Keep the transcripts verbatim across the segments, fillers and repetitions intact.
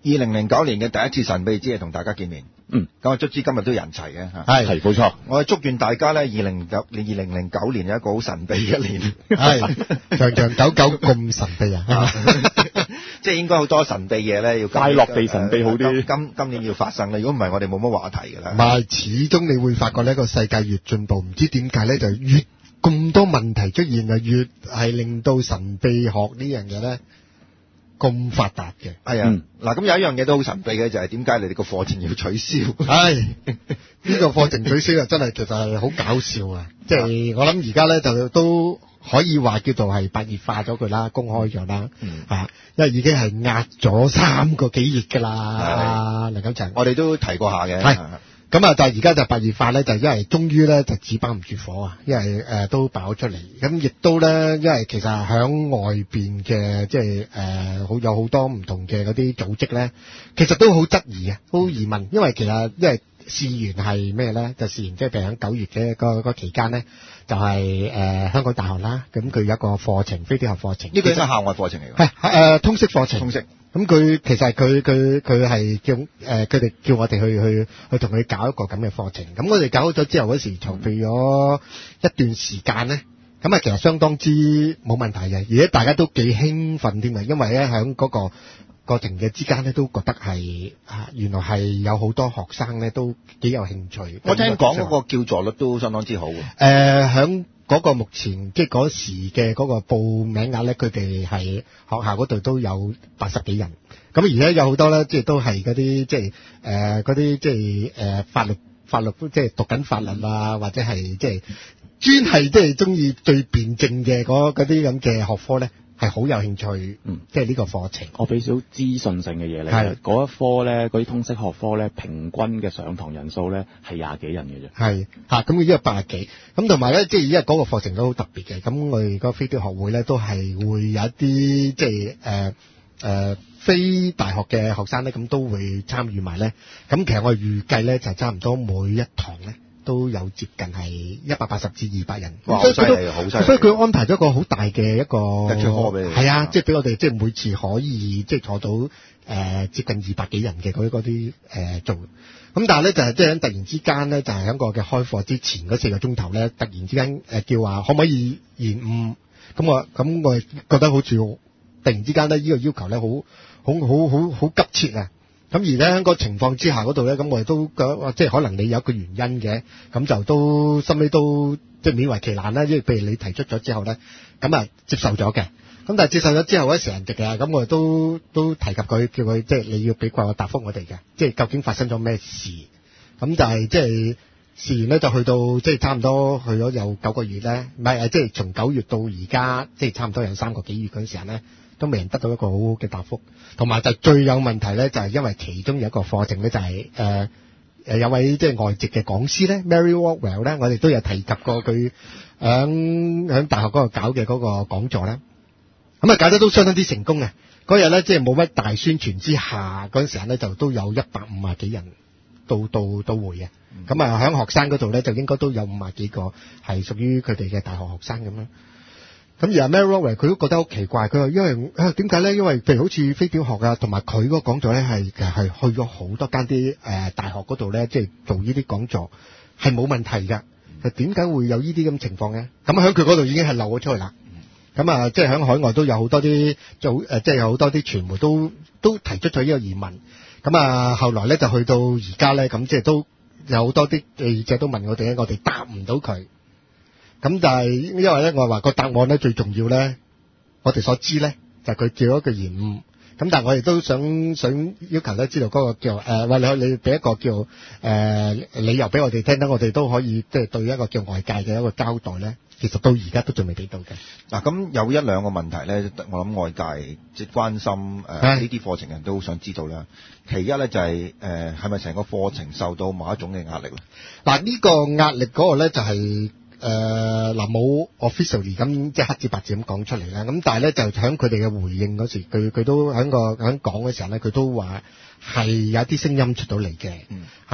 二零零九年嘅第一次神秘之夜同大家見面。 嗯， 咁啊，卒之今日都人齊嘅嚇。 係係冇錯。 我係祝願大家咧，二零九二零零九年有一個好神秘嘅一年。 係長長久久咁神秘啊！ 即係應該好多神秘嘢咧，要快樂地神秘好啲。 今今年要發生啦，如果唔係我哋冇乜話題㗎啦。 唔係，始終你會發覺呢個世界越進步，唔知點解咧就越咁多問題出現啊，越係令到神秘學呢樣嘢咧咁發達嘅。 係啊，嗱咁、嗯、有一樣嘢都好神秘嘅，就係點解你哋個課程要取消？ 係呢、呢個課程取消啊，真係其實係好搞笑啊！即係我諗而家咧就都可以話叫做係白熱化咗佢啦，公開咗啦， 嗯啊，因為已經係壓咗三個幾月㗎啦，梁錦祥， 我哋都提過下嘅。 係。咁啊，但係而家就白熱化咧，就因為終於咧就紙包唔住火啊，因為誒、呃、都爆咗出嚟，咁亦都咧，因為其實響外邊嘅即係誒好有好多唔同嘅嗰啲組織咧，其實都好質疑啊，好疑問，因為其實因為事源係咩咧？就事源即係譬如喺九月嘅嗰個期間咧，就係、是、誒、呃、香港大學啦，咁佢有一個課程飛碟學課程， 呢個應該係校外課程嚟㗎， 係誒、呃、通識課程， 通識。 咁佢其實佢佢佢係叫誒佢哋叫我哋去去去同佢搞一個咁嘅課程。咁我哋搞好咗之後嗰時籌備咗一段時間咧，咁啊其實相當之冇問題嘅，而且大家都幾興奮添啊，因為咧喺嗰個過程嘅之間咧都覺得係啊原來係有好多學生咧都幾有興趣。 我聽講嗰個叫座率都相當之好嘅。 誒響嗰個目前即係嗰時嘅嗰個報名額咧，佢哋係學校嗰度都有八十幾人。咁而家有好多咧，即係都係嗰啲即係誒嗰啲即係誒法律法律即係讀緊法律啊，或者係即係專係即係中意對辯證嘅嗰嗰啲咁嘅學科咧，係好有興趣。嗯，即係呢個課程。 我俾少資訊性嘅嘢你。 係嗰一科咧，嗰啲通識學科咧，平均嘅上堂人數咧係廿幾人嘅啫。 係嚇，咁佢依個八十幾，咁同埋咧，即係因為嗰個課程都好特別嘅，咁我哋個飛碟學會咧都係會有一啲即係誒誒非大學嘅學生咧，咁都會參與埋咧。咁其實我哋預計咧就差唔多每一堂咧都有接近係一百八十至二百人。 哇！好犀利，好犀利。 所以佢安排咗一個好大嘅一個一節課俾你。 係啊，即係俾我哋即係每次可以即係坐到誒、呃、接近二百幾人嘅嗰啲啲誒做。咁但係咧就係即係突然之間咧就係喺個嘅開課之前嗰四個鐘頭咧，突然之間誒叫話可唔可以延誤？咁我咁我覺得好似突然之間咧呢個要求咧好好好好好急切啊！咁而咧喺個情況之下嗰度咧，咁我哋都覺得即係可能你有一個原因嘅，咁就都心裏都即係勉為其難啦。即係譬如你提出咗之後咧，咁啊接受咗嘅。咁但係接受咗之後咧，成日嘅，咁我哋都都提及佢，叫佢即係你要俾個答覆我哋嘅，即係究竟發生咗咩事？咁但係即係事緣咧，就去到即係差唔多去咗有九個月咧，唔係即係從九月到而家，即係差唔多有三個幾月嗰陣時候咧，都未能得到一個好好嘅答覆。同埋就最有問題咧，就係因為其中有一個課程咧，就係誒誒有位即係外籍嘅講師咧 ，Mary Walkwell 咧，我哋都有提及過佢響響大學嗰度搞嘅嗰個講座咧。咁啊，搞得都相當之成功嘅。嗰日咧，即係冇乜大宣傳之下，嗰陣時候咧就都有一百五啊幾人到到到會嘅。咁啊，喺學生嗰度咧就應該都有五啊幾個係屬於佢哋嘅大學學生咁啦。咁而阿 Mary Walkwell 佢都覺得好奇怪，佢話因為啊點解咧？因為譬如好似飛碟學啊，同埋佢嗰個講座咧係其實係去咗好多間啲誒大學嗰度咧，即係做呢啲講座係冇問題㗎。就點解會有呢啲咁情況嘅？咁喺佢嗰度已經係漏咗出嚟啦。咁啊，即係喺海外都有好多啲做誒，即係有好多啲傳媒都都提出咗呢個疑問。咁啊，後來咧就去到而家咧，咁即係都有好多啲記者都問我哋咧，我哋答唔到佢。咁但係因為咧，我話個答案咧最重要咧，我哋所知咧就係佢叫一個延誤。咁但係我哋都想想要求咧，知道嗰個叫誒，喂、呃、你你俾一個叫誒、呃、理由俾我哋聽，等我哋都可以即係對一個叫外界嘅一個交代咧。其實到而家都仲未俾到嘅。 嗱，咁有一兩個問題咧，我諗外界即係關心誒呢啲課程人都好想知道啦。其一咧就係誒係咪成個課程受到某一種嘅壓力咧？嗱， 呢個壓力嗰個咧就係誒嗱冇 officially 咁即係黑字白字咁講出嚟啦。咁但係咧就喺佢哋嘅回應嗰時，佢佢都喺個喺講嘅時候咧，佢都話係有啲聲音出到嚟嘅。嗯。嚇。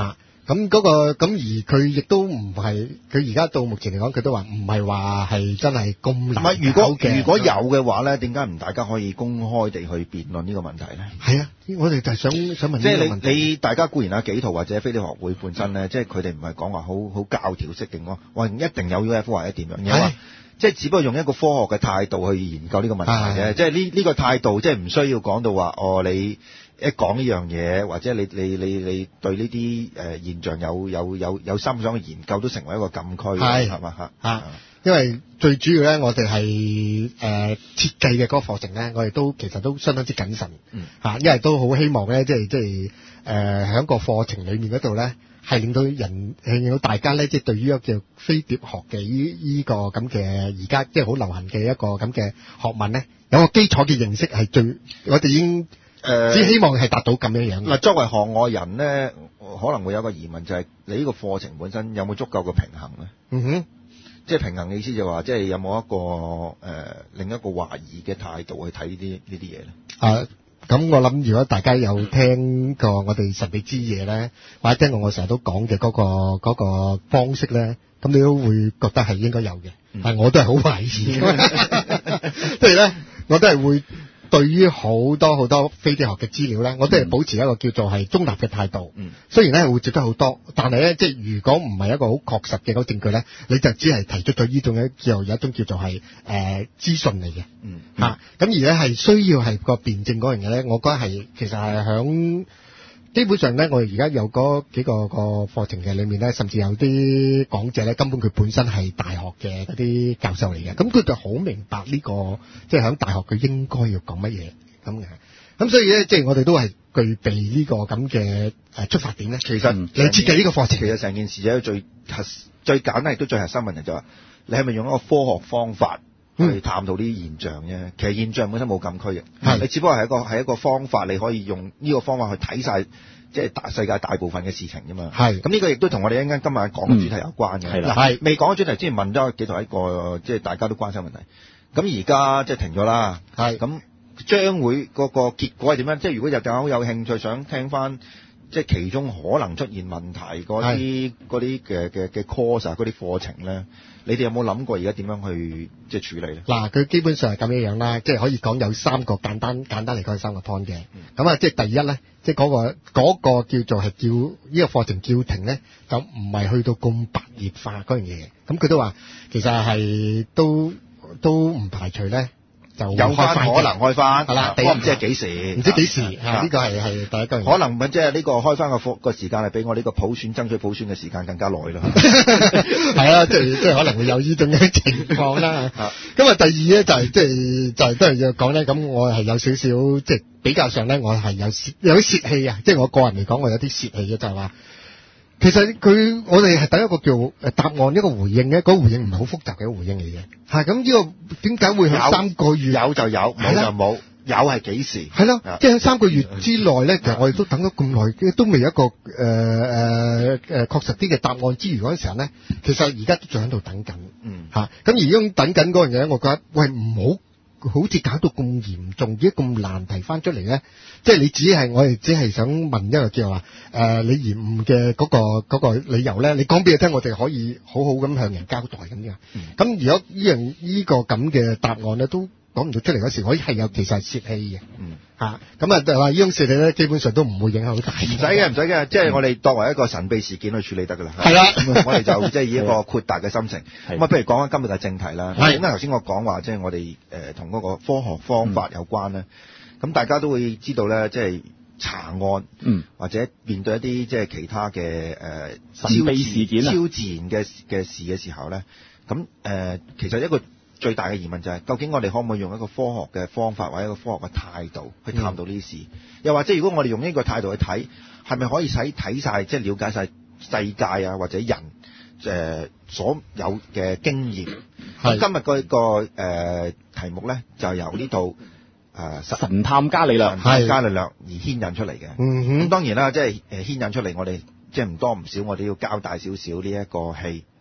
咁嗰、個咁而佢亦都唔係，佢而家到目前嚟講，佢都話唔係話係真係咁難搞嘅。 如果如果有嘅話咧，點解唔大家可以公開地去辯論呢個問題咧？ 係啊，我哋就係想想問呢個問題。 即係你你大家固然啊，紀陶或者飛碟學會本身咧，即係佢哋唔係講話好好教條式嘅，話一定有 U F O 或者點樣嘅。即係只不過用一個科學嘅態度去研究呢個問題啫，即係呢呢個態度，即係唔需要講到話哦，你一講呢樣嘢，或者你你你你對呢啲誒現象有有有有心想去研究，都成為一個禁區，係係嘛嚇嚇。 因為最主要咧，我哋係誒設計嘅嗰個課程咧，我哋都其實都相當之謹慎， 嗯嚇，因為都好希望咧，即係即係誒喺個課程裡面嗰度咧。係令到人，係令到大家咧，即係對於一個叫飛碟學嘅依依個咁嘅而家即係好流行嘅一個咁嘅學問咧，有個基礎嘅認識係最，我哋已經誒只希望係達到咁樣樣。 嗱，作為行外人咧，可能會有一個疑問，就係你呢個課程本身有冇足夠嘅平衡咧？ 嗯哼， 即係平衡嘅意思就話，即係有冇一個誒、呃、另一個懷疑嘅態度去睇呢啲呢啲嘢咧？ 啊。咁我諗，如果大家有聽過我哋神秘之夜咧，或者聽過我成日都講嘅嗰個嗰個方式咧，咁你都會覺得係應該有嘅。 嗯、 但係我都係好懷疑，即係咧，我都係會對於好多好多飛碟學嘅資料咧，我都係保持一個叫做係中立嘅態度。嗯、雖然咧會接得好多，但係咧即係如果唔係一個好確實嘅嗰個證據咧，你就只係提出咗呢種咧叫有一種叫做係誒資訊嚟嘅。 嗯嚇、啊，咁而咧係需要係個辯證嗰樣嘢咧，我覺得係其實係響基本上咧，我哋而家有嗰幾個個課程嘅裏面咧，甚至有啲講者咧，根本佢本身係大學嘅嗰啲教授嚟嘅，咁佢就好明白呢、呢個即係響大學佢應該要講乜嘢咁嘅，咁所以咧即係我哋都係具備呢個咁嘅誒出發點咧。其實你設計呢個課程， 其實成件事咧最核最簡單亦都最核心問題就係、是、你係咪用一個科學方法去探討呢啲現象啫、嗯？其實現象本身冇禁區嘅，你只不過係一個係一個方法，你可以用呢個方法去睇晒即係大世界大部分嘅事情啫嘛。係咁呢個亦都同我哋一陣間今日講嘅主題有關嘅。係、嗯、啦，係未講嘅主題之前問咗紀陶一個即係大家都關心問題。咁而家即係停咗啦。係咁將會嗰個結果係點樣？即係如果有有有興趣想聽翻。即係其中可能出現問題嗰啲嗰啲嘅嘅嘅 course 啊，嗰啲課程咧，你哋有冇諗過而家點樣去即係處理咧？嗱，佢基本上係咁樣樣啦，即係可以講有三個簡單簡單嚟講係三個 point 嘅。咁、嗯、啊，即係第一咧，即係嗰個嗰個叫做係叫呢個課程叫停咧，就唔係去到咁白熱化嗰樣嘢。咁佢都話其實係都都唔排除咧。就有翻可能開翻，係啦，我唔知係幾時，唔知幾時，呢個係係第一個。可能即係呢個開翻個個時間係比我呢個普選爭取普選嘅時間更加耐咯。係啊，即係即係可能會有呢種嘅情況啦。咁啊，第二咧就係即係就係都係要講咧，咁我係有少少即係比較上咧，我係有有啲泄氣啊！即係我個人嚟講，我有啲泄氣嘅就係話。其實佢我哋係等一個叫誒答案一個回應嘅，嗰、那個回應唔係好複雜嘅一個回應嚟嘅。係咁呢個點解會喺三個月有就有，冇就冇，有係幾時？係咯，即係喺三個月之內咧，其實我哋都等咗咁耐，都未有一個誒誒誒確實啲嘅答案之餘嗰陣時候咧，其實而家都仲喺度等緊。嗯，嚇咁而家等緊嗰樣嘢，我覺得喂唔好。好似搞到咁嚴重，而家咁難提翻出嚟咧，即係你只係我哋只係想問一個叫話誒、呃，你延誤嘅嗰個嗰個理由咧，你講俾佢聽，我哋可以好好咁向人交代咁樣。咁、嗯、如果呢樣呢個咁嘅答案咧，都講唔到出嚟嗰時，我係有其實係泄氣嘅。嗯，嚇咁啊，就話呢種泄氣咧，基本上都唔會影響好大。唔使嘅，唔使嘅，即係我哋作為一個神秘事件去處理得㗎啦。係啦，我哋就即係以一個豁達嘅心情。咁啊，不如講翻今日嘅正題啦。係，點解頭先我講話即係我哋誒同嗰個科學方法有關咧？咁、嗯、大家都會知道咧，即係查案，嗯，或者面對一啲即係其他嘅誒、呃、神秘事件、超自然嘅嘅事嘅時候咧，咁誒、呃、其實一個最大嘅疑問就係、是，究竟我哋可唔可以用一個科學嘅方法或者一個科學嘅態度去探到呢啲事、嗯？又或者如果我哋用呢個態度去睇，係咪可以使睇晒即係了解晒世界啊或者人誒、呃、所有嘅經驗？咁今日個個誒題目咧就由呢度誒神探伽利略、神探伽利略而牽引出嚟嘅。咁、嗯、當然啦，即係誒牽引出嚟，我哋即係唔多唔少，我哋要交代少少呢一個戲。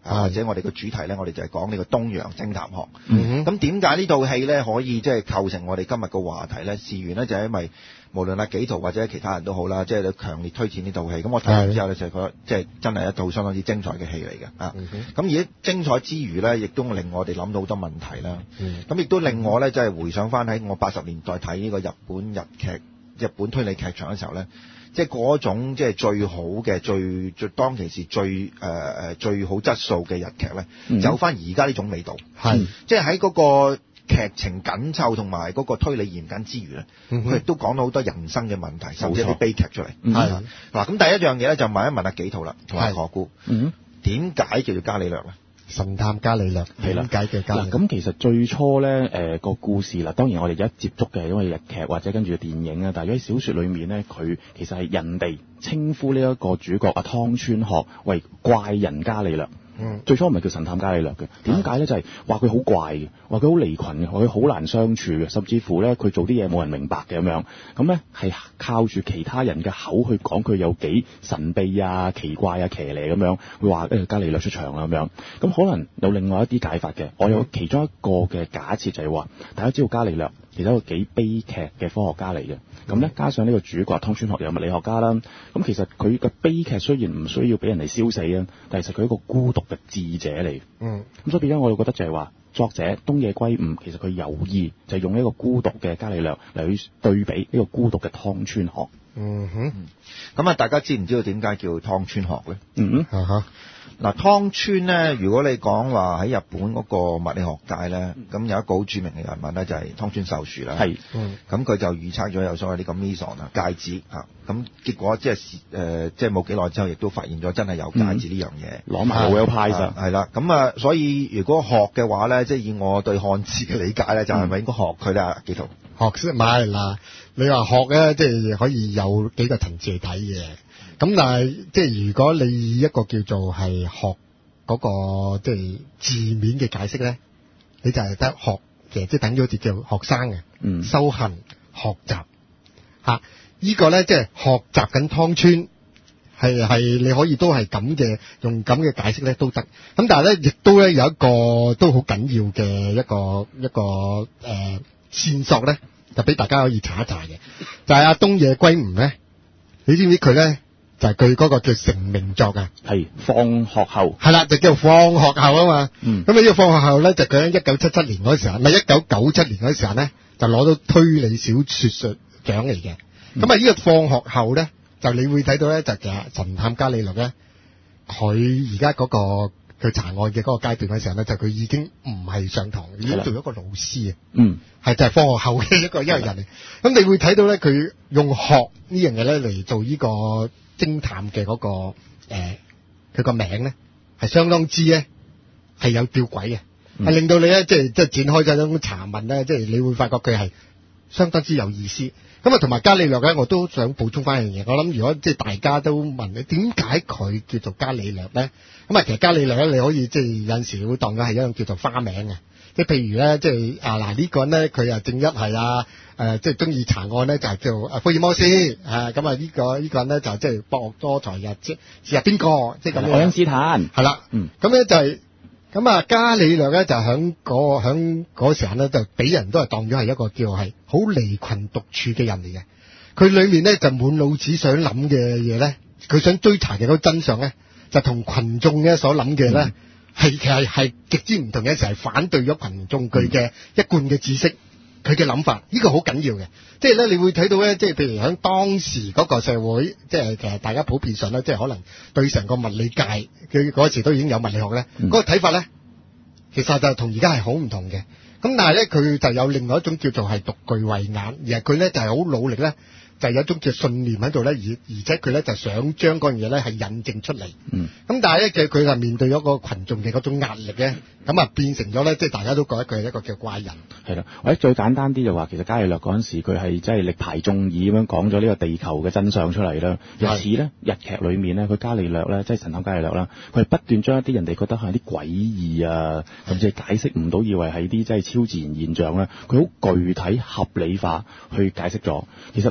或者我哋個主題咧，我哋就係講呢個東洋偵探學。 嗯咁點解呢套戲咧可以即係構成我哋今日個話題咧？事緣咧就係因為無論阿紀陶或者其他人都好啦，即係強烈推薦呢套戲。咁我睇完之後咧就覺得即係真係一套相當之精彩嘅戲嚟嘅啊！咁、嗯、而精彩之餘咧，亦都令我哋諗到好多問題啦。咁亦都令我咧即係回想翻喺我八十年代睇呢個日本日劇、日本推理劇場嘅時候咧。即係嗰種即係最好嘅、最最當其時最誒誒、呃、最好質素嘅日劇咧，嗯、有翻而家呢種味道。係、嗯，即係喺嗰個劇情緊湊同埋嗰個推理嚴謹之餘咧，佢亦都講到好多人生嘅問題，甚至啲悲劇出嚟。係嗱，咁第一樣嘢咧就問一問阿紀陶啦，同埋何故，點解叫做伽利略咧？ 神探伽利略點解嘅伽利略？ 咁其實最初咧，誒、呃、個故事啦，當然我哋而家接觸嘅係因為日劇或者跟住電影啊，但係喺小說裏面咧，佢其實係人哋稱呼呢一個主角阿湯川學為怪人伽利略。嗯，最初唔係叫神探伽利略嘅，點解咧？就係話佢好怪嘅，話佢好離群嘅，話佢好難相處嘅，甚至乎咧佢做啲嘢冇人明白嘅咁樣。咁咧係靠住其他人嘅口去講佢有幾神秘啊、奇怪啊、騎呢咁樣，會話誒伽利略出場啦咁樣。咁可能有另外一啲解法嘅，我有其中一個嘅假設就係話，大家知道伽利略其實一個幾悲劇嘅科學家嚟嘅。咁咧加上呢個主角湯川學又物理學家啦，咁其實佢嘅悲劇雖然唔需要俾人哋燒死啊，但係其實佢係一個孤獨嘅智者嚟。嗯，咁所以變咗我哋覺得就係話，作者東野圭吾其實佢有意就係用呢個孤獨嘅伽利略嚟去對比呢個孤獨嘅湯川學。嗯哼， 咁啊，大家知唔知道點解叫湯川學咧？ 嗯哼， 嚇。 嗱，湯川咧，如果你講話喺日本嗰個物理學界咧，咁、嗯、有一個好著名嘅人物咧，就係、是、湯川秀樹啦。係，咁佢、嗯、就預測咗有所謂呢個 meson 啊介子啊，咁結果即係誒，即係冇幾耐之後，亦都發現咗真係有介子呢樣嘢， 攞埋 Nobel Prize 係啦。咁啊，所以如果學嘅話咧，即係以我對漢字嘅理解咧，就係、是、咪應該學佢咧？紀陶學識買嗱，你話學咧，即係可以有幾個層次嚟睇嘅。咁但係即係如果你以一個叫做係學嗰、那個即係字面嘅解釋咧，你就係得學嘅，即係等於好似叫學生嘅，嗯，修行學習吓，呢個咧即係學習緊湯川，係係你可以都係咁嘅，用咁嘅解釋咧都得。咁但係咧亦都咧有一個都好緊要嘅一個一個誒、呃、線索咧，就俾大家可以查一查嘅，就係、是、阿東野圭吾咧，你知唔知佢咧？就係佢嗰個叫成名作啊， 係放學後， 係啦，就叫放學後啊嘛。 嗯， 咁啊呢個放學後咧，就佢喺一九七七年嗰時候，唔係一九九七年嗰時候咧，就攞到推理小說獎嚟嘅。咁啊呢個放學後咧，就你會睇到咧，就其實神探伽利略咧，佢而家嗰個佢查案嘅嗰個階段嘅時候咧，就佢已經唔係上堂，已經做咗一個老師啊。嗯，係就係放學後嘅一個一個人嚟。咁你會睇到咧，佢用學呢樣嘢咧嚟做呢個偵探嘅嗰、那個誒，佢、呃、個名咧係相當之咧係有吊詭嘅，係、嗯、令到你咧即係即係展開咗一種查問咧，即係你會發覺佢係相當之有意思。咁啊，同埋伽利略咧，我都想補充翻一樣嘢。我諗如果即係大家都問你點解佢叫做伽利略咧，咁啊，其實伽利略咧你可以即係有陣時會當佢係一種叫做花名嘅。即係譬如咧，即係啊嗱呢個人咧，佢啊正一係啊誒，即係中意查案咧，就係叫啊福爾摩斯啊。咁啊呢個呢個人咧就即係博學多才嘅，即係邊個？即係咁樣。愛因斯坦係啦，嗯，咁咧就係咁啊。伽利略咧就響嗰響嗰時候咧，就俾人都係當咗係一個叫係好離群獨處嘅人嚟嘅。佢裏面咧就滿腦子想諗嘅嘢咧，佢想追查嘅嗰個真相咧，就同群眾咧所諗嘅咧。嗯係其實係極之唔同嘅，就係反對咗群眾佢嘅一貫嘅知識，佢嘅諗法，呢個好緊要嘅。即係咧，你會睇到咧，即係譬如喺當時嗰個社會，即係其實大家普遍上咧，即係可能對成個物理界，佢嗰時都已經有物理學咧，嗰、嗯、個睇法咧，其實就同而家係好唔同嘅。咁但係咧，佢就有另外一種叫做係獨具慧眼，而係佢咧就係好努力咧。就有一種叫信念喺度咧，而而且佢咧就想將嗰樣嘢咧係印證出嚟。嗯。咁但係咧，佢佢就面對咗個群眾嘅嗰種壓力咧，咁啊變成咗咧，即係大家都覺得佢係一個叫怪人。 係啦，或者最簡單啲就話，其實伽利略嗰陣時佢係真係力排眾議咁樣講咗呢個地球嘅真相出嚟啦。有時咧，日劇裏面咧，佢伽利略咧，即係神探伽利略啦，佢係不斷將一啲人哋覺得係啲詭異啊，甚至係解釋唔到，以為係啲即係超自然現象咧，佢好具體合理化去解釋咗。其實某程度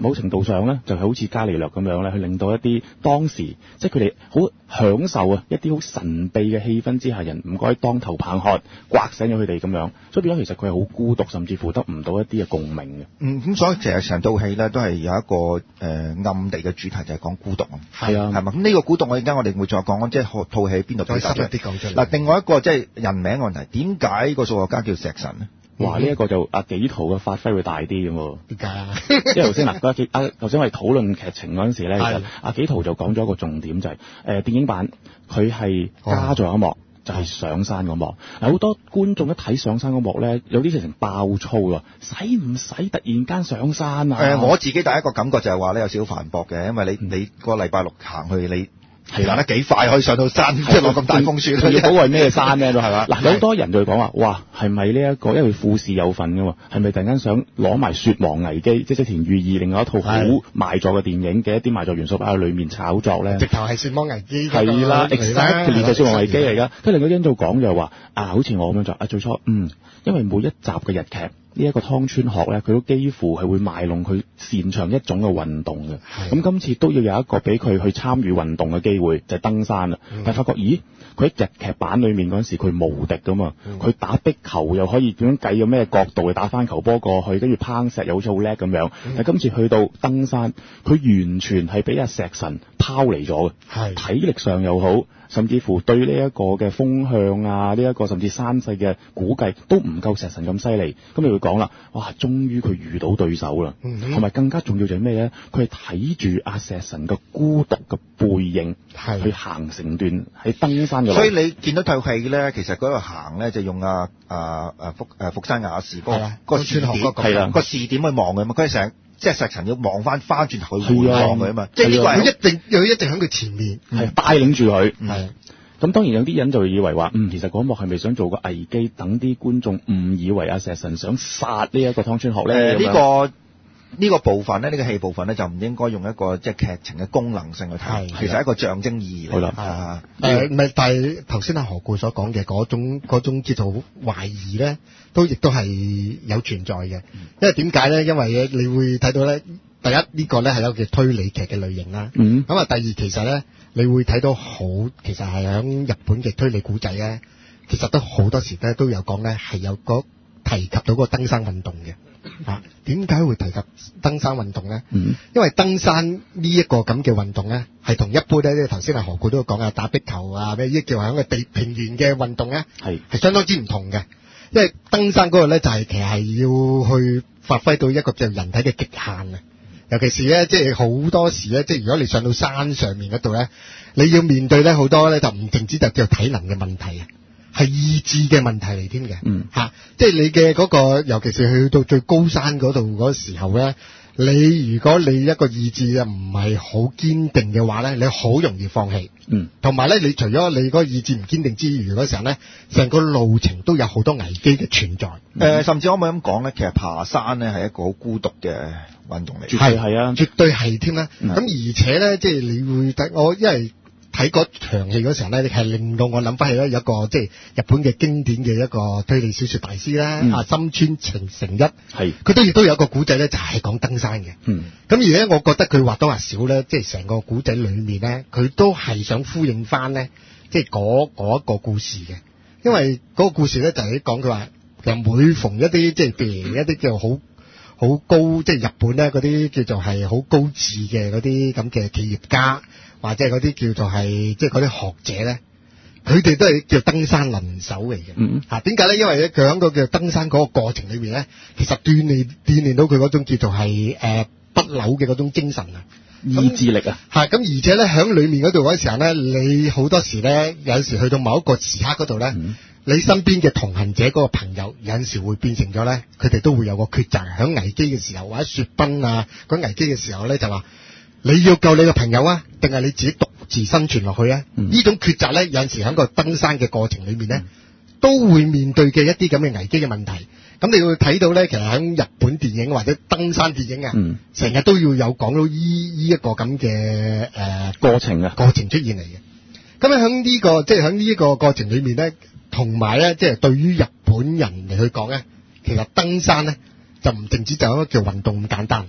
度上咧，就係好似伽利略咁樣咧，去令到一啲當時即係佢哋好享受啊一啲好神秘嘅氣氛之下，人唔該當頭棒喝，刮醒咗佢哋咁樣，所以變咗其實佢係好孤獨，甚至乎得唔到一啲嘅共鳴嘅。 嗯，咁所以其實成套戲咧都係有一個誒、呃、暗地嘅主題，就係講孤獨啊。 係啊， 係嘛？咁呢個孤獨，我而家我哋會再講，即係套戲喺邊度表達出嚟。 啲講出嚟。 嗱，另外一個即係人名嘅問題，點解個數學家叫石神咧？ 哇！呢、這、一個就阿紀陶嘅發揮會大啲咁喎。 點解啊？ 因為頭先嗱，阿紀阿頭先我哋討論劇情嗰陣時咧，其實係阿紀陶就講咗一個重點，就係、是、誒、呃、電影版佢係加咗一幕。哦就係、是、上山嗰幕，嗱好多觀眾一睇上山嗰幕咧，有啲直情爆粗啊！使唔使突然間上山啊？誒、 呃，我自己第一個感覺就係話咧，有少少繁駁嘅，因為你、嗯、你個禮拜六行去你。係行得幾快可以上到山，即係落咁大風雪， 要保衞咩山咧都係嘛？嗱，有好多人就會講話，哇，係咪呢一個因為富士有份㗎嘛？係咪突然間想攞埋《雪王危機》即係織田裕二另外一套好賣座嘅電影嘅一啲賣座元素喺裏面炒作咧？ 直頭係《雪王危機》 係啦 ，exactly 就《雪王危機》嚟㗎。跟住另外一種講就係話，啊，好似我咁樣做啊，最初嗯，因為每一集嘅日劇。呢、這、一個湯川學咧，佢都幾乎係會賣弄佢擅長一種嘅運動嘅。咁今次都要有一個俾佢去參與運動嘅機會，就係、是、登山啦、嗯。但係發覺，咦？佢喺日劇版裏面嗰陣時，佢無敵噶嘛。佢、嗯、打壁球又可以點樣計有咩角度去打翻球波過去，跟住攀石又好似好叻咁樣。嗯、但係今次去到登山，佢完全係俾阿石神拋離咗嘅。體力上又好。甚至乎對呢一個嘅風向啊，呢、這、一個甚至山勢嘅估計都唔夠石神咁犀利。咁你會講啦，哇！終於佢遇到對手啦，同、嗯、埋更加重要就係咩咧？佢係睇住阿石神嘅孤獨嘅背影，去行成段喺登山嘅路。所以你見到套戲咧，其實嗰度行咧就用阿阿阿福誒福山雅治嗰、那個嗰個視點，係啦，個視點去望嘅嘛。佢成即係石神要望翻翻轉頭去望佢啊嘛。即係呢個係佢一定又一定喺佢前面， 係帶領住佢。 係。 咁當然有啲人就以為話，嗯，其實嗰幕係咪想做個危機，等啲觀眾誤以為阿石神想殺呢一個湯川學咧？呢、呃這個呢、這個部分咧，呢、這個戲部分咧，就唔應該用一個即係劇情嘅功能性去睇，其實係一個象徵意義嚟。係啦， 誒唔係，但係頭先阿何故所講嘅嗰種嗰種叫做懷疑咧，都亦都係有存在嘅。嗯、因為點解咧？因為你會睇到咧，第一呢、這個咧係一個叫推理劇嘅類型啦。嗯。咁啊，第二其實咧。你會睇到好，其實係喺日本嘅推理古仔咧，其實都好多時咧都有講咧，係有個提及到嗰個登山運動嘅。啊，點解會提及登山運動咧？嗯，因為登山呢一個咁嘅運動咧，係同一般咧，即係頭先阿何故都講啊，打壁球啊，咩呢叫喺個地平原嘅運動咧，係係相當之唔同嘅。因為登山嗰個咧就係其實係要去發揮到一個叫人體嘅極限啊。尤其是咧，即係好多時咧，即係如果你上到山上面嗰度咧，你要面對咧好多咧，就唔淨止就叫體能嘅問題啊，係意志嘅問題嚟添嘅。嗯，嚇、啊，即係你嘅嗰、嗰個，尤其是去到最高山嗰度嗰時候咧，你如果你一個意志啊唔係好堅定嘅話咧，你好容易放棄。嗯，同埋咧，你除咗你嗰個意志唔堅定之餘嗰時候咧，成個路程都有好多危機嘅存在。誒、嗯呃， 甚至可唔可以咁講咧？其實爬山咧係一個好孤獨嘅運動嚟， 係係啊，絕對係添啦。咁而且咧，即係你會睇我，因為睇嗰場戲嗰時候咧，係令到我諗翻起咧有一個即係日本嘅經典嘅一個推理小說大師啦，嗯、啊深川晴成一，係佢都亦都有一個古仔咧，就係講登山嘅。嗯，咁而咧，我覺得佢或多或少咧，即係成個古仔裏面咧，佢都係想呼應翻咧，即係嗰嗰一個故事嘅。因為嗰個故事咧就係講佢話，其實每逢一啲即係譬如一啲叫好好高，即係日本咧嗰啲叫做係好高智嘅嗰啲咁嘅企業家。或者係嗰啲叫做係即係嗰啲學者咧，佢哋都係叫登山能手嚟嘅。嗯，嚇點解咧？因為咧佢喺個叫登山嗰個過程裏面咧，其實鍛鍊鍛鍊到佢嗰種叫做係誒、呃、不朽嘅嗰種精神啊， 意志力啊。 係咁，而且咧喺裏面嗰度嗰時候咧，你好多時咧有時去到某一個時刻嗰度咧，嗯、你身邊嘅同行者嗰個朋友有陣時會變成咗咧，佢哋都會有個抉擇。喺危機嘅時候或者雪崩啊嗰危機嘅時候咧，就話。你要救你嘅朋友啊，定係你自己獨自生存落去啊？呢、嗯、種抉擇咧，有陣時喺個登山嘅過程裏面咧、嗯，都會面對嘅一啲咁嘅危機嘅問題。咁你會睇到咧，其實喺日本電影或者登山電影啊，成、嗯、日都要有講到依依一個咁嘅誒過程啊，過程出現嚟嘅。咁喺呢個即係喺呢一個過程裏面咧，同埋咧，即係對於日本人嚟去講咧，其實登山咧就唔淨止就一個叫運動咁簡單。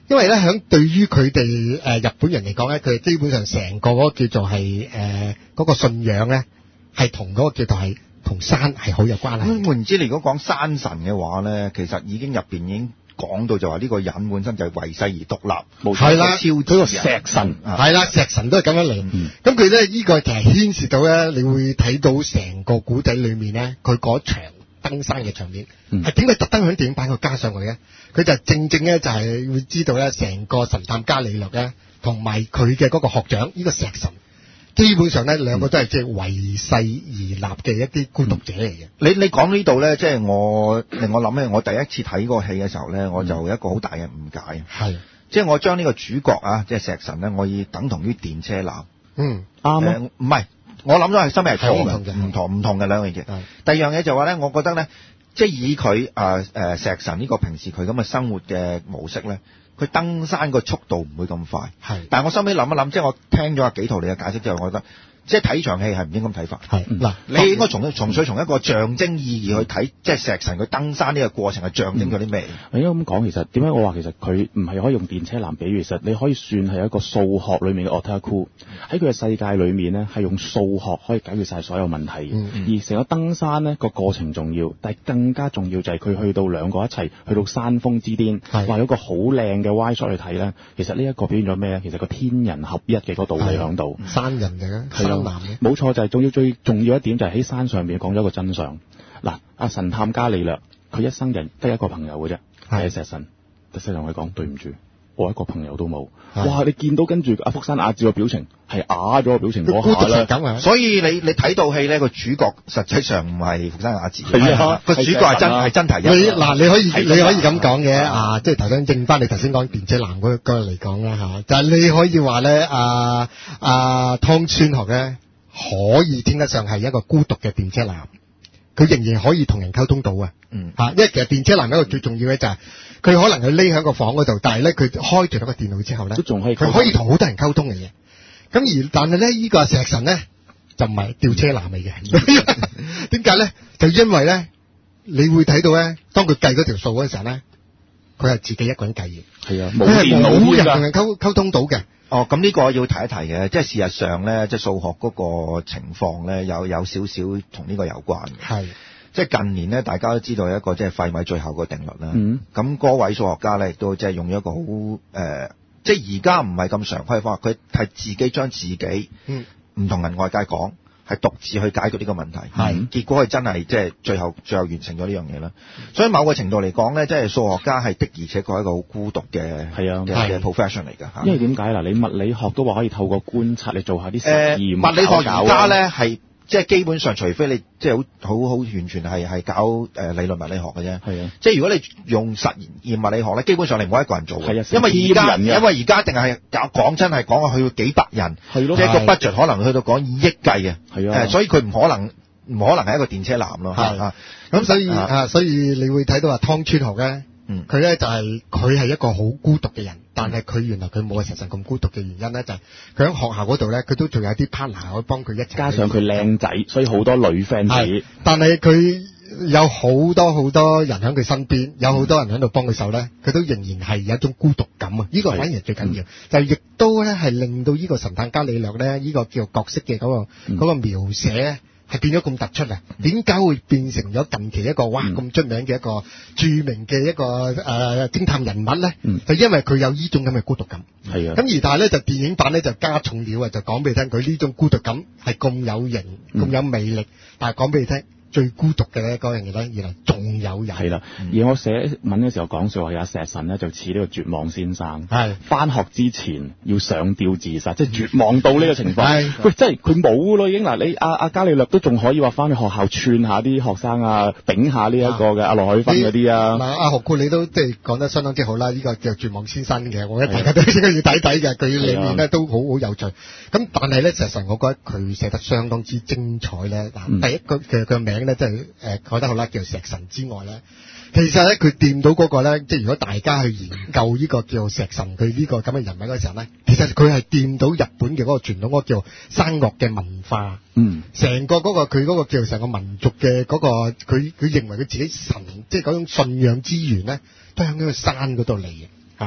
因為咧響對於佢哋誒日本人嚟講咧，佢哋基本上成個嗰個叫做係誒嗰個信仰咧，係同嗰個叫做係同山係好有關係。 咁換言之，你如果講山神嘅話咧，其實已經入邊已經講到就話呢個人本身就係為世而獨立，冇係啦， 超嗰個石神係啦，石神都係咁樣嚟。咁佢咧呢個其實牽涉到咧，你會睇到成個古仔裏面咧，佢嗰場登山嘅場面係點解特登喺電影版度加上去嘅？佢就正正咧就係會知道咧，成個神探伽利略咧，同埋佢嘅嗰個學長呢、呢個石神，基本上咧兩個都係即係為世而立嘅一啲孤獨者嚟嘅、嗯。你你講呢度咧，即係我令我諗起我第一次睇個戲嘅時候咧，我就有一個好大嘅誤解。係，即係我將呢個主角啊，即係石神咧，我以等同於電車男。嗯，啱啊。唔係，我諗咗係心係錯嘅，唔同唔同嘅兩樣嘢。第二樣嘢就話咧，我覺得咧。即係以佢啊誒石神呢個平時佢咁嘅生活嘅模式咧，佢登山個速度唔會咁快。係，但係我收尾諗一諗，即係我聽咗阿幾圖你嘅解釋之後，我覺得即係睇場戲係唔應該咁睇法。係嗱、嗯，你應該從從粹從一個象徵意義去睇，即係石神佢登山呢個過程係象徵咗啲咩？ 應該咁講，其實點解我話其實佢唔係可以用電車男比喻？其實你可以算係一個數學裡面嘅 otaku，喺佢嘅世界裏面呢，係用數學可以解決晒所有問題。嗯嗯、而成個登山呢個過程重要，但係更加重要就係佢去到兩個一齊去到山峰之巔，話有個好靚嘅 wide shot 去睇呢。其實呢一個表現咗咩呢？其實個天人合一嘅嗰個道理喺度。山人嚟嘅，山男嘅。冇錯，就係仲要最重要一點就係喺山上面講咗一個真相。嗱，阿神探伽利略，佢一生人得一個朋友嘅啫，係石神。石神同佢講：對唔住，我一個朋友都冇。哇！你見到跟住阿福山雅治個表情係啞咗個表情嗰下咧， 所以你你睇到戲咧，個主角實際上唔係福山雅治，個主角係真係真提一。 你嗱，你可以你可以咁講嘅啊，即係頭先正翻你頭先講電車男嗰個嚟講啦嚇，就係你可以話咧，阿阿湯川學咧可以稱得上係一個孤獨嘅電車男，佢仍然可以同人溝通到啊。嗯嚇，因為其實電車男一個最重要嘅就係。佢可能佢匿喺個房嗰度，但係咧佢開住咗個電腦之後咧，都仲可以佢可以同好多人溝通嘅嘢。咁而但係咧，呢個石神咧就唔係吊車男嚟嘅。點解咧？就因為咧，你會睇到咧，當佢計嗰條數嗰時候咧，佢係自己一個人計嘅。係啊，冇電腦冇人同人溝溝通到嘅。 哦，咁呢個要提一提嘅，即係事實上咧，即係數學嗰個情況咧，有有少少同呢個有關嘅。係。即係近年咧，大家都知道有一個即係費米最後個定律啦。嗯。咁嗰位數學家咧，亦都即係用咗一個好誒、呃，即係而家唔係咁常規嘅方法，佢係自己將自己嗯唔同人外界講，係獨自去解決呢個問題。係。結果係真係即係最後最後完成咗呢樣嘢啦。所以某個程度嚟講咧，即係數學家係的而且確係一個好孤獨嘅係啊嘅 profession 嚟㗎嚇。因為點解嗱？你物理學都話可以透過觀察你做下啲實驗。誒、呃，物理學而家咧係。即係基本上，除非你即係好好好完全係係搞誒、呃、理論物理學嘅啫。係啊，即係如果你用實驗物理學咧，基本上你唔可以一個人做嘅。係啊，因為而家因為而家一定係搞講真係講去到幾百人，係咯，即係個 budget 可能去到講以億計嘅。係啊，所以佢唔可能唔可能係一個電車男咯。係啊， 咁所以啊，啊，所以你會睇到話湯川學咧。嗯，佢咧就係佢係一個好孤獨嘅人，但係佢原來佢冇石神咁孤獨嘅原因咧，就係佢喺學校嗰度咧，佢都仲有啲 partner 可以幫佢一齊。加上佢靚仔，所以好多女 fans。但係佢有好多好多人喺佢身邊，有好多人喺度幫佢手咧，佢都仍然係有一種孤獨感啊！呢、這個反而係最緊要，就係亦都咧係令到呢個神探伽利略咧，呢、這個叫角色嘅嗰、那個嗰、嗯那個描寫咧。係變咗咁突出啊！點解會變成咗近期一個哇咁出名嘅一個著名嘅一個誒、呃、偵探人物咧？嗯、就因為佢有呢種咁嘅孤獨感。係啊。咁而但係咧就電影版咧就加重料啊，就講俾你聽佢呢種孤獨感係咁有型、咁、嗯、有魅力，但係講俾你聽。最孤獨嘅咧嗰樣嘢咧，原來仲有人。係啦，而我寫文嘅時候講說話，有石神咧就似呢個絕望先生。係返學之前要上吊自殺，即係絕望到呢個情況。係喂，即係佢冇咯已經嗱，你阿阿伽利略都仲可以話返去學校串下啲學生啊，頂下呢一個嘅阿羅海芬嗰啲啊。嗱，阿何故你都即係講得相當之好啦，呢、這個叫絕望先生嘅，我覺得大家都應該要睇睇嘅，佢裏面咧都好好有趣。咁但係咧，石神我覺得佢寫得相當之精彩咧。嗱、嗯，第一個嘅嘅名。咧即係誒講得好啦，叫石神之外咧，其實咧佢掂到嗰個咧，即係如果大家去研究呢個叫石神佢呢個咁嘅人物嗰時候咧，其實佢係掂到日本嘅嗰個傳統嗰個叫山岳嘅文化，嗯，成個嗰個佢嗰個叫成個民族嘅嗰個佢佢認為佢自己神即係嗰種信仰之源咧，都喺呢個山嗰度嚟嘅嚇。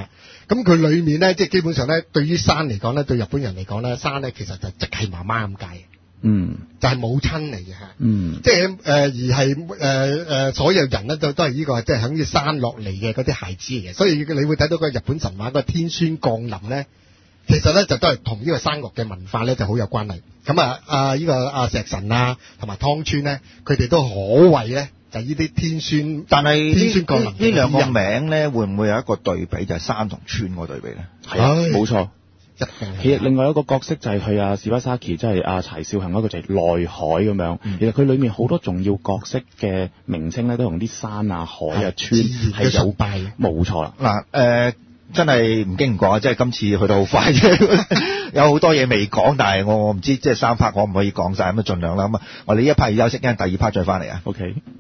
咁佢裏面咧，即係基本上咧，對於山嚟講咧，對日本人嚟講咧，山咧其實就即係媽媽咁解。 嗯， 就係母親嚟嘅嚇， 嗯， 即係誒、呃、而係誒誒所有人咧都都係呢、這個即係響呢山落嚟嘅嗰啲孩子嚟嘅，所以你會睇到個日本神話個天孫降臨咧，其實咧就都係同呢個山岳嘅文化咧就好有關係。咁啊啊呢、這個啊石神啊同埋湯川咧，佢哋都可謂咧就呢、是、啲天孫， 但係天孫降臨呢兩個名咧，會唔會有一個對比，就係、是、山同川個對比咧？ 係啊，冇錯。其實一另外一個角色就係佢阿史巴沙奇，即係阿柴少恒嗰個就係內海咁樣。 嗯、 其實佢裏面好多重要角色嘅名稱咧，都同啲山啊、海啊、川係有拜。冇錯啦。 嗱，誒真係唔經唔覺啊！即係今次去到好快啫，有好多嘢未講，但係我我唔知即係三 part 可唔可以講晒，咁啊盡量啦。咁啊，我哋呢一 part 要休息，因為第二 part 再翻嚟啊。 OK。